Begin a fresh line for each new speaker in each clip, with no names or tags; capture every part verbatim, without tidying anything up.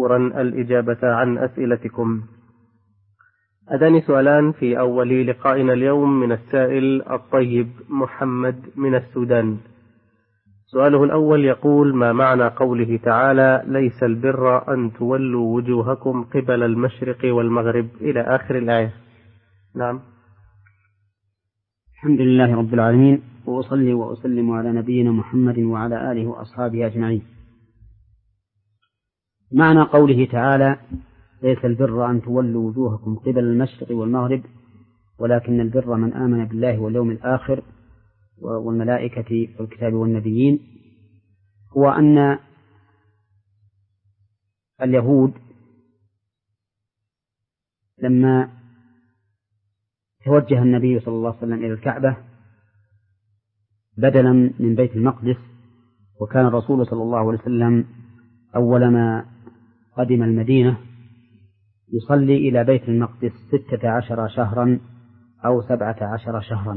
مشكورا الإجابة عن أسئلتكم. أتاني سؤالان في أول لقائنا اليوم من السائل الطيب محمد من السودان. سؤاله الأول يقول: ما معنى قوله تعالى: ليس البر أن تولوا وجوهكم قبل المشرق والمغرب إلى آخر الآية؟ نعم.
الحمد لله رب العالمين، وأصلي وأسلم على نبينا محمد وعلى آله وأصحابه أجمعين. معنى قوله تعالى: ليس البر أن تولوا وجوهكم قبل المشرق والمغرب ولكن البر من آمن بالله واليوم الآخر والملائكة والكتاب والنبيين، هو أن اليهود لما توجه النبي صلى الله عليه وسلم إلى الكعبة بدلا من بيت المقدس، وكان الرسول صلى الله عليه وسلم أول ما قدم المدينة يصلي إلى بيت المقدس ستة عشر شهرا أو سبعة عشر شهرا،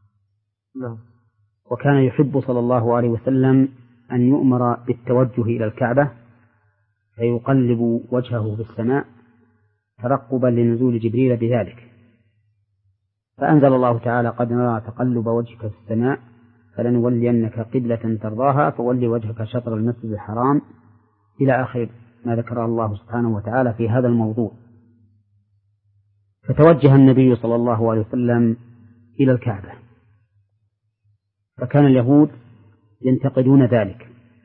وكان يحب صلى الله عليه وسلم أن يؤمر بالتوجه إلى الكعبة فيقلب وجهه في السماء ترقبا لنزول جبريل بذلك، فأنزل الله تعالى: قد نرى تقلب وجهك في السماء فلنولينك قبلة ترضاها فولي وجهك شطر المسجد الحرام إلى آخر ما ذكره الله سبحانه وتعالى في هذا الموضوع. فتوجه النبي صلى الله عليه وسلم إلى الكعبة، فكان اليهود ينتقدون ذلك،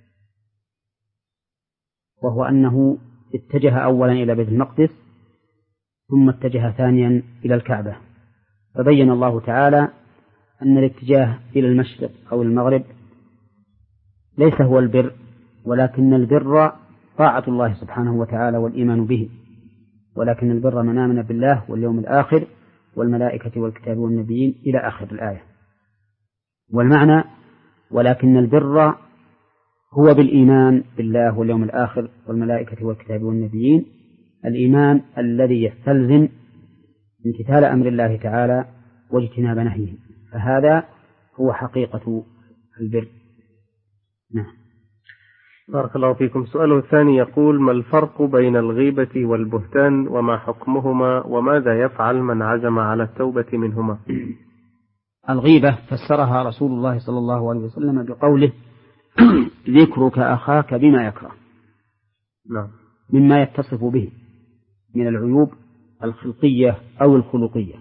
وهو أنه اتجه أولا إلى بيت المقدس ثم اتجه ثانيا إلى الكعبة، فبين الله تعالى أن الاتجاه إلى المشرق أو المغرب ليس هو البر، ولكن البر طاعة الله سبحانه وتعالى والإيمان به، ولكن البر من آمن بالله واليوم الآخر والملائكة والكتاب والنبيين إلى آخر الآية. والمعنى: ولكن البر هو بالإيمان بالله واليوم الآخر والملائكة والكتاب والنبيين، الإيمان الذي يستلزم امتثال أمر الله تعالى واجتناب نهيه، فهذا هو حقيقة البر. نعم.
بارك الله فيكم. سؤاله الثاني يقول: ما الفرق بين الغيبة والبهتان وما حكمهما وماذا يفعل من عزم على التوبة منهما؟
الغيبة فسرها رسول الله صلى الله عليه وسلم بقوله: ذكرك أخاك بما يكره،
نعم،
مما يتصف به من العيوب الخلقية أو الخلقية،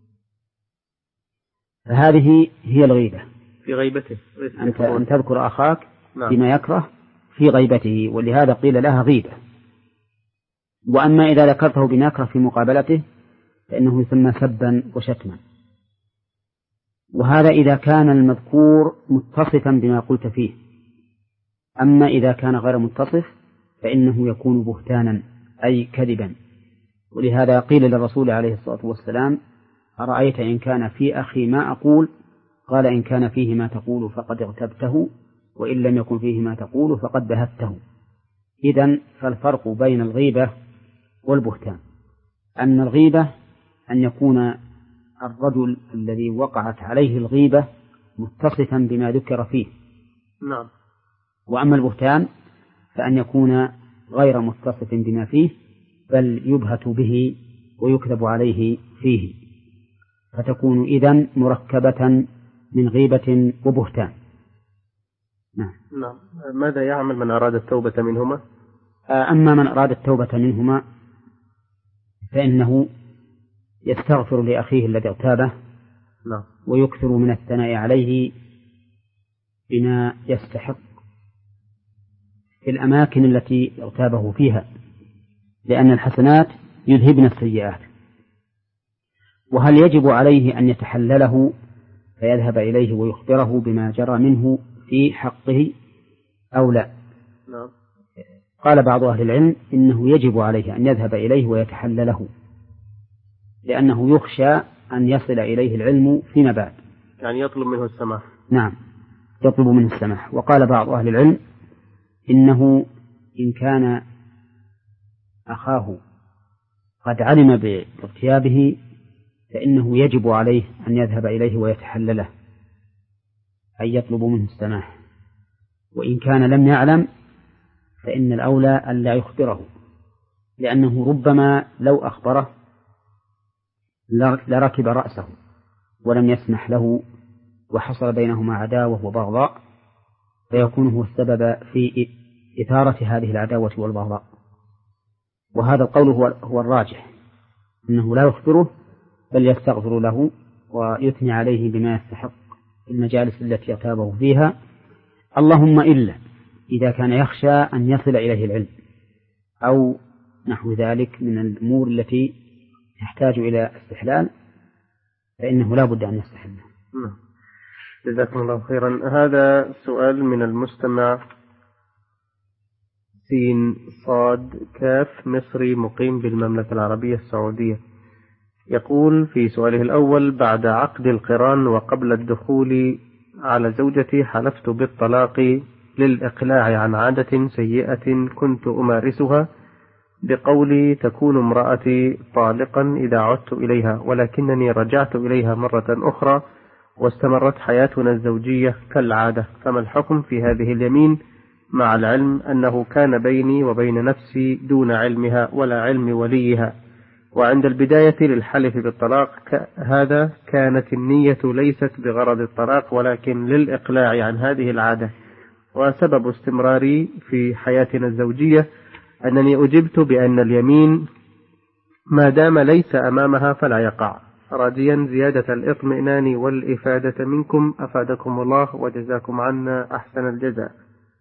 فهذه هي الغيبة في
غيبته،
أن تذكر أخاك
نعم.
بما يكره في غيبته، ولهذا قيل لها غيبة. وأما إذا ذكرته بما يكره في مقابلته فإنه يسمى سبا وشتما، وهذا إذا كان المذكور متصفا بما قلت فيه. أما إذا كان غير متصف فإنه يكون بهتانا أي كذبا، ولهذا قيل للرسول عليه الصلاة والسلام: أرأيت إن كان في أخي ما أقول؟ قال: إن كان فيه ما تقول فقد اغتبته، وإن لم يكن فيه ما تقول فقد بهته. إذن فالفرق بين الغيبة والبهتان أن الغيبة أن يكون الرجل الذي وقعت عليه الغيبة متصفا بما ذكر فيه،
نعم.
وأما البهتان فأن يكون غير متصف بما فيه بل يبهت به ويكذب عليه فيه، فتكون إذن مركبة من غيبة وبهتان.
نعم. نعم. ماذا يعمل من أراد التوبة منهما؟
أما من أراد التوبة منهما فإنه يستغفر لأخيه الذي اغتابه،
نعم.
ويكثر من الثناء عليه بما يستحق في الأماكن التي اغتابه فيها، لأن الحسنات يذهبن السيئات. وهل يجب عليه أن يتحلله فيذهب إليه ويخبره بما جرى منه في حقه أو لا؟
نعم.
قال بعض أهل العلم إنه يجب عليه أن يذهب إليه ويتحلله، لأنه يخشى أن يصل إليه العلم فيما بعد،
يعني يطلب منه السماح.
نعم، يطلب منه السماح. وقال بعض أهل العلم إنه إن كان أخاه قد علم باغتيابه فإنه يجب عليه أن يذهب إليه ويتحلله، أي يطلب منه السماح. وإن كان لم يعلم فإن الأولى أن لا يخبره، لأنه ربما لو أخبره لركب رأسه ولم يسمح له، وحصل بينهما عداوة وبغضاء، فيكون هو السبب في إثارة هذه العداوة والبغضاء. وهذا القول هو هو الراجح، أنه لا يخبره بل يستغفر له ويثني عليه بما يستحق في المجالس التي يغتابه فيها، اللهم إلا إذا كان يخشى أن يصل إليه العلم أو نحو ذلك من الأمور التي تحتاج إلى استحلال، فإنه لا بد أن يستحله.
جزاكم الله خيرا. هذا سؤال من المستمع سين صاد كاف مصري مقيم بالمملكة العربية السعودية. يقول في سؤاله الأول: بعد عقد القران وقبل الدخول على زوجتي حلفت بالطلاق للإقلاع عن عادة سيئة كنت أمارسها بقولي تكون امرأتي طالقا إذا عدت إليها، ولكنني رجعت إليها مرة أخرى واستمرت حياتنا الزوجية كالعادة، فما الحكم في هذه اليمين مع العلم أنه كان بيني وبين نفسي دون علمها ولا علم وليها، وعند البداية للحلف بالطلاق هذا كانت النية ليست بغرض الطلاق ولكن للإقلاع عن هذه العادة، وسبب استمراري في حياتنا الزوجية أنني أجبت بأن اليمين ما دام ليس أمامها فلا يقع، راجيا زيادة الإطمئنان والإفادة منكم أفادكم الله وجزاكم عنا أحسن الجزاء.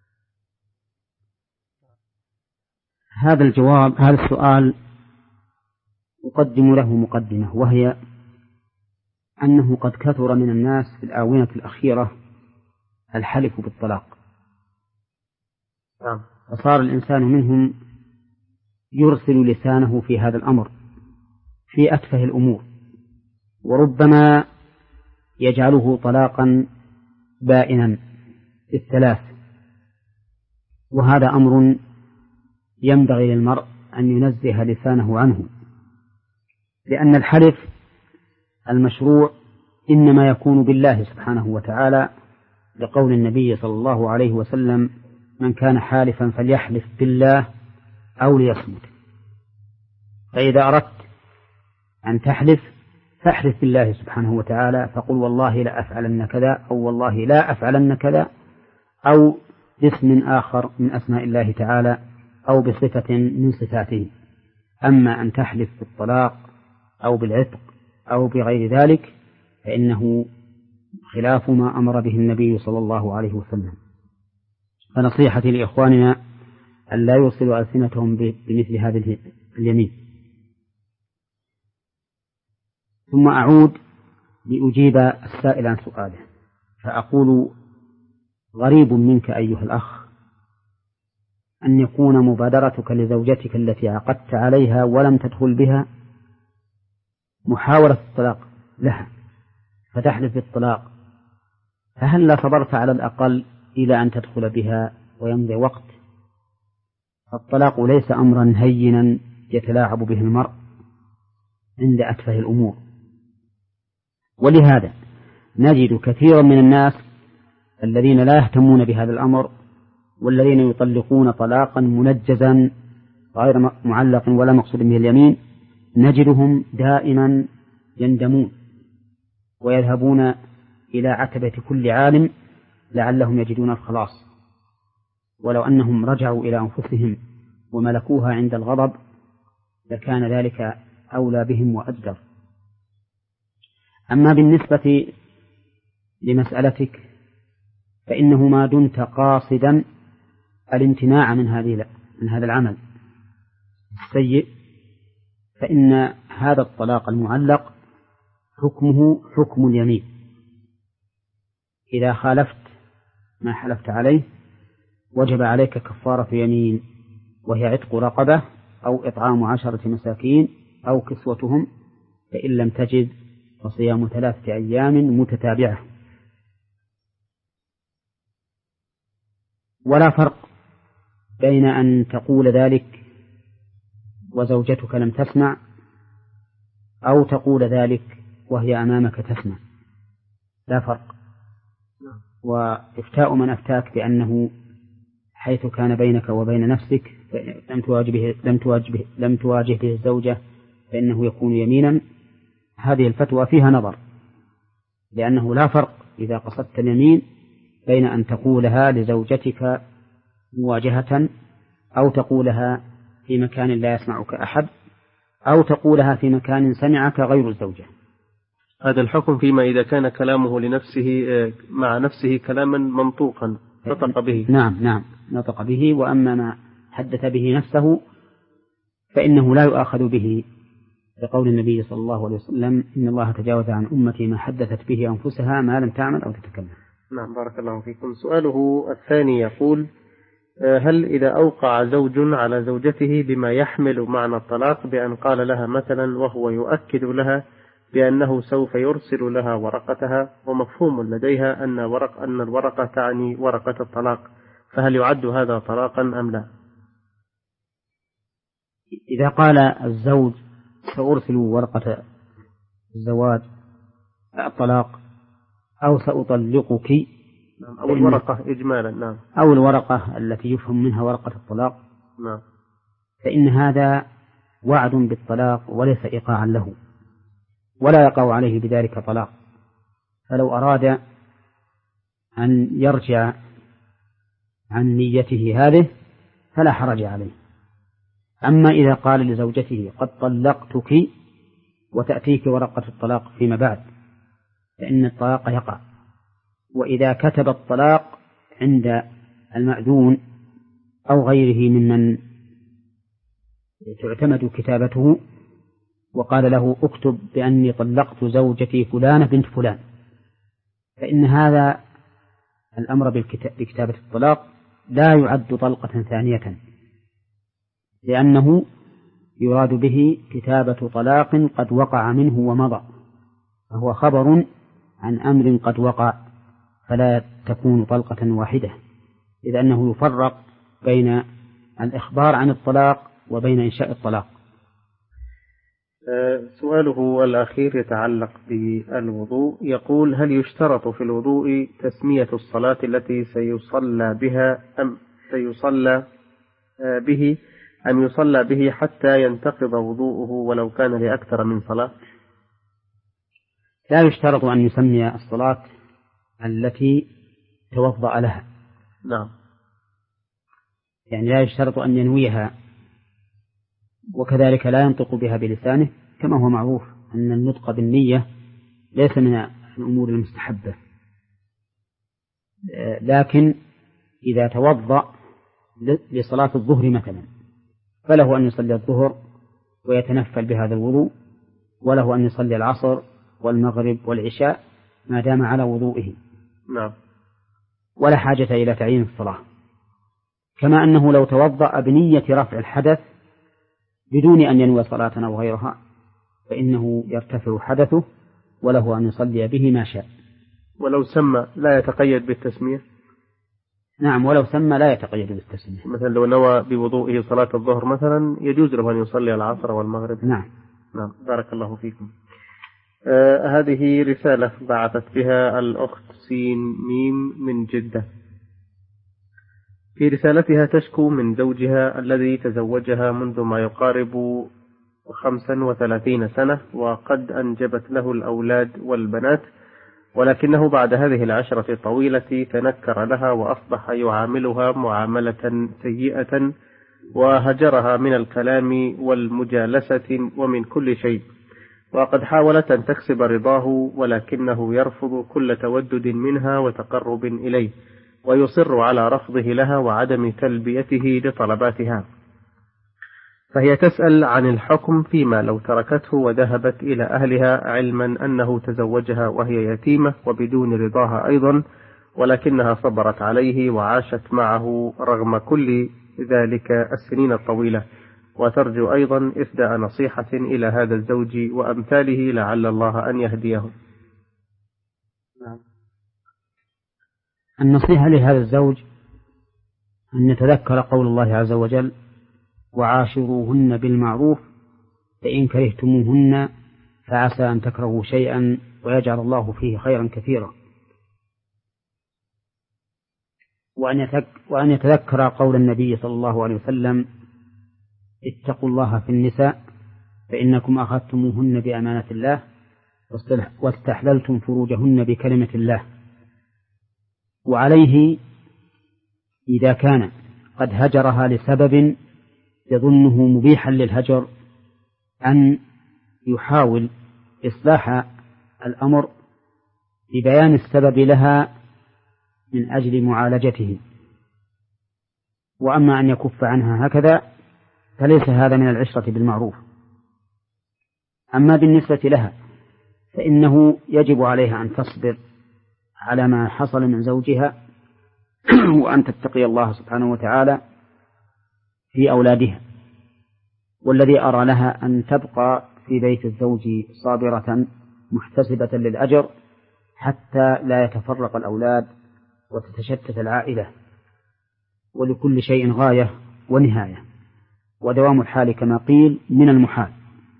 هذا الجواب هذا السؤال أقدم له مقدمة، وهي أنه قد كثر من الناس في الآونة الأخيرة الحلف بالطلاق، فصار الإنسان منهم يرسل لسانه في هذا الأمر في أتفه الأمور، وربما يجعله طلاقا بائنا الثلاث، وهذا أمر ينبغي للمرء أن ينزه لسانه عنه، لأن الحلف المشروع إنما يكون بالله سبحانه وتعالى، لقول النبي صلى الله عليه وسلم: من كان حالفا فليحلف بالله أو ليصمت. فإذا أردت أن تحلف فاحلف بالله سبحانه وتعالى، فقل والله لا أفعلن كذا، أو والله لا أفعلن كذا، أو باسم آخر من أسماء الله تعالى أو بصفة من صفاته. أما أن تحلف بالطلاق أو بالعتق أو بغير ذلك فإنه خلاف ما أمر به النبي صلى الله عليه وسلم. فنصيحتي لإخواننا أن لا يوصلوا ألسنتهم بمثل هذه اليمين. ثم أعود لأجيب السائل عن سؤاله، فأقول: غريب منك أيها الأخ أن يكون مبادرتك لزوجتك التي عقدت عليها ولم تدخل بها محاولة الطلاق لها فتحلف بالطلاق، فهل لا صبرت على الأقل إلى أن تدخل بها ويمضي وقت؟ الطلاق ليس أمرا هينا يتلاعب به المرء عند أتفه الأمور، ولهذا نجد كثيرا من الناس الذين لا يهتمون بهذا الأمر، والذين يطلقون طلاقا منجزا غير معلق ولا مقصود به اليمين، نجدهم دائما يندمون ويذهبون إلى عتبة كل عالم لعلهم يجدون الخلاص، ولو أنهم رجعوا إلى أنفسهم وملكوها عند الغضب لكان ذلك أولى بهم وأجدر. أما بالنسبة لمسألتك فإنه ما دمت قاصدا الامتناع من هذه من هذا العمل السيء فإن هذا الطلاق المعلق حكمه حكم اليمين. إذا خالفت ما حلفت عليه وجب عليك كفارة يمين، وهي عتق رقبة أو إطعام عشرة مساكين أو كسوتهم، فإن لم تجد فصيام ثلاثة أيام متتابعة. ولا فرق بين أن تقول ذلك وزوجتك لم تسمع أو تقول ذلك وهي أمامك تسمع، لا فرق. وإفتاء من أفتاك بأنه حيث كان بينك وبين نفسك لم تواجه به لم تواجه به لم تواجه به الزوجة فإنه يكون يمينا. هذه الفتوى فيها نظر، لأنه لا فرق إذا قصدت اليمين بين أن تقولها لزوجتك مواجهة أو تقولها في مكان لا يسمعك أحد أو تقولها في مكان سمعك غير الزوجة.
هذا الحكم فيما إذا كان كلامه لنفسه مع نفسه كلاما منطوقا نطق به.
نعم نعم نطق به. وأما ما حدث به نفسه فإنه لا يؤاخذ به، لقول النبي صلى الله عليه وسلم إن الله تجاوز عن أمتي ما حدثت به أنفسها ما لم تعمل أو تتكلم.
نعم بارك الله فيكم. سؤاله الثاني يقول: هل إذا أوقع زوج على زوجته بما يحمل معنى الطلاق بأن قال لها مثلا وهو يؤكد لها بأنه سوف يرسل لها ورقتها، ومفهوم لديها أن ورق أن الورقة تعني ورقة الطلاق، فهل يعد هذا طلاقا أم لا؟
إذا قال الزوج سأرسل ورقة الزواج الطلاق أو سأطلقك
أو الورقة إجمالا، نعم،
أو الورقة التي يفهم منها ورقة الطلاق،
نعم،
فإن هذا وعد بالطلاق وليس إيقاعا له، ولا يقع عليه بذلك طلاق. فلو أراد أن يرجع عن نيته هذه فلا حرج عليه. أما إذا قال لزوجته قد طلقتك وتأتيك ورقة الطلاق فيما بعد فإن الطلاق يقع. وإذا كتب الطلاق عند المأذون أو غيره ممن تعتمد كتابته وقال له اكتب بأني طلقت زوجتي فلانة بنت فلان، فإن هذا الأمر بكتابة الطلاق لا يعد طلقة ثانية، لأنه يراد به كتابة طلاق قد وقع منه ومضى، فهو خبر عن أمر قد وقع، فلا تكون طلقة واحدة، إذ أنه يفرق بين الإخبار عن الطلاق وبين إنشاء الطلاق.
سؤاله الأخير يتعلق بالوضوء، يقول: هل يشترط في الوضوء تسمية الصلاة التي سيصلى بها أم سيصلى به أم يصلى به حتى ينتقض وضوءه ولو كان لأكثر من صلاة؟
لا يشترط أن يسمي الصلاة التي توضأ لها،
نعم،
يعني لا يشترط أن ينويها، وكذلك لا ينطق بها بلسانه، كما هو معروف أن النطق بالنية ليس من الأمور المستحبة. لكن إذا توضأ لصلاة الظهر مثلا فله أن يصلي الظهر ويتنفل بهذا الوضوء، وله أن يصلي العصر والمغرب والعشاء ما دام على وضوئه،
نعم،
ولا حاجة إلى تعيين الصلاة. كما أنه لو توضأ بنية رفع الحدث بدون أن ينوي صلاة أو غيرها فإنه يرتفع حدثه وله أن يصلي به ما شاء.
ولو سمى لا يتقيد بالتسمية؟
نعم، ولو سمى لا يتقيد بالتسمية.
مثلا لو نوى بوضوئه صلاة الظهر مثلا يجوز له أن يصلي العصر والمغرب.
نعم
نعم، بارك الله فيكم. آه هذه رسالة بعثت بها الأخت سين ميم من جدة. في رسالتها تشكو من زوجها الذي تزوجها منذ ما يقارب خمسا وثلاثين سنة، وقد أنجبت له الأولاد والبنات، ولكنه بعد هذه العشرة الطويلة تنكر لها وأصبح يعاملها معاملة سيئة، وهجرها من الكلام والمجالسة ومن كل شيء، وقد حاولت أن تكسب رضاه ولكنه يرفض كل تودد منها وتقرب إليه، ويصر على رفضه لها وعدم تلبيته لطلباتها. فهي تسأل عن الحكم فيما لو تركته وذهبت إلى أهلها، علما أنه تزوجها وهي يتيمة وبدون رضاها أيضا، ولكنها صبرت عليه وعاشت معه رغم كل ذلك السنين الطويلة، وترجو أيضا إسداء نصيحة إلى هذا الزوج وأمثاله لعل الله أن يهديه.
النصيحة لهذا الزوج أن يتذكر قول الله عز وجل: وعاشروهن بالمعروف فإن كرهتموهن فعسى أن تكرهوا شيئا ويجعل الله فيه خيرا كثيرا. وأن يتذكر قول النبي صلى الله عليه وسلم: اتقوا الله في النساء فإنكم أخذتموهن بأمانة الله واستحللتم فروجهن بكلمة الله. وعليه إذا كان قد هجرها لسبب يظنه مبيحا للهجر أن يحاول إصلاح الأمر ببيان السبب لها من أجل معالجته. وأما أن يكف عنها هكذا فليس هذا من العشرة بالمعروف. أما بالنسبة لها فإنه يجب عليها أن تصبر على ما حصل من زوجها وأن تتقي الله سبحانه وتعالى في أولادها. والذي أرى لها أن تبقى في بيت الزوج صابرة محتسبة للأجر حتى لا يتفرق الأولاد وتتشتت العائلة، ولكل شيء غاية ونهاية، ودوام الحال كما قيل من المحال.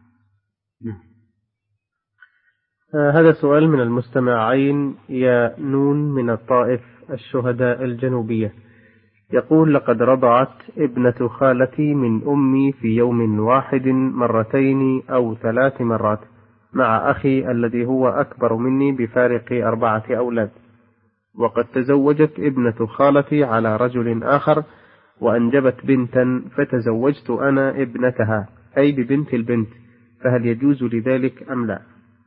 آه هذا سؤال من المستمع عين يا نون من الطائف الشهداء الجنوبية، يقول: لقد رضعت ابنة خالتي من أمي في يوم واحد مرتين أو ثلاث مرات مع أخي الذي هو أكبر مني بفارق أربعة أولاد، وقد تزوجت ابنة خالتي على رجل آخر وأنجبت بنتا فتزوجت أنا ابنتها أي ببنت البنت، فهل يجوز لذلك أم لا؟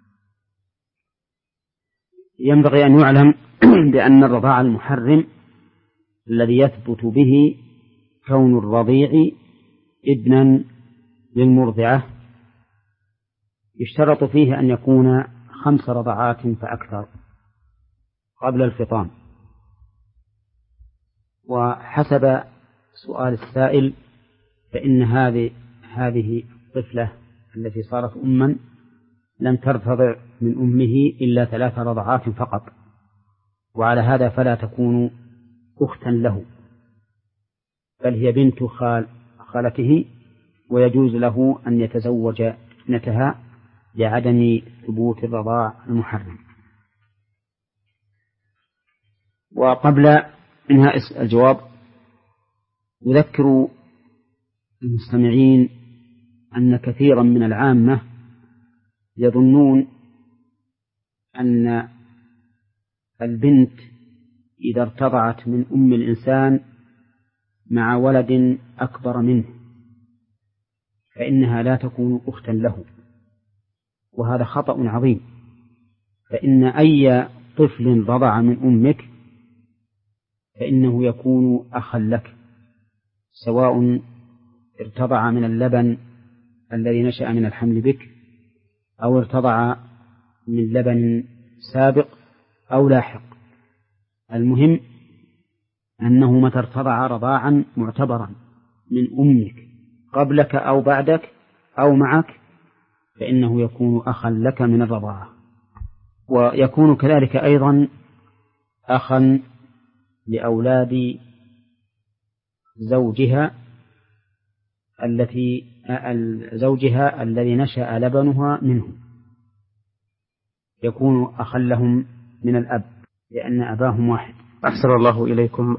ينبغي أن يعلم بأن الرضاع المحرم الذي يثبت به كون الرضيع ابنا للمرضعة يشترط فيه أن يكون خمس رضعات فأكثر قبل الفطام. وحسب سؤال السائل فإن هذه هذه الطفلة التي صارت أما لم ترتضع من أمه إلا ثلاث رضعات فقط، وعلى هذا فلا تكون أختا له، بل هي بنت خال خالته، ويجوز له أن يتزوج ابنتها لعدم ثبوت الرضاع المحرم. وقبل انهاء الجواب يذكر المستمعين أن كثيرا من العامة يظنون أن البنت إذا ارتضعت من أم الإنسان مع ولد أكبر منه فإنها لا تكون أختا له، وهذا خطأ عظيم. فإن أي طفل رضع من أمك فإنه يكون أخا لك، سواء ارتضع من اللبن الذي نشأ من الحمل بك أو ارتضع من لبن سابق أو لاحق. المهم أنه متى ارتضع رضاعا معتبرا من أمك قبلك أو بعدك أو معك فإنه يكون أخا لك من الرضاعة، ويكون كذلك أيضا أخا لأولاد زوجها التي زوجها الذي نشأ لبنها منه، يكون أخا لهم من الأب لأن أباهم واحد.
أحسن الله إليكم.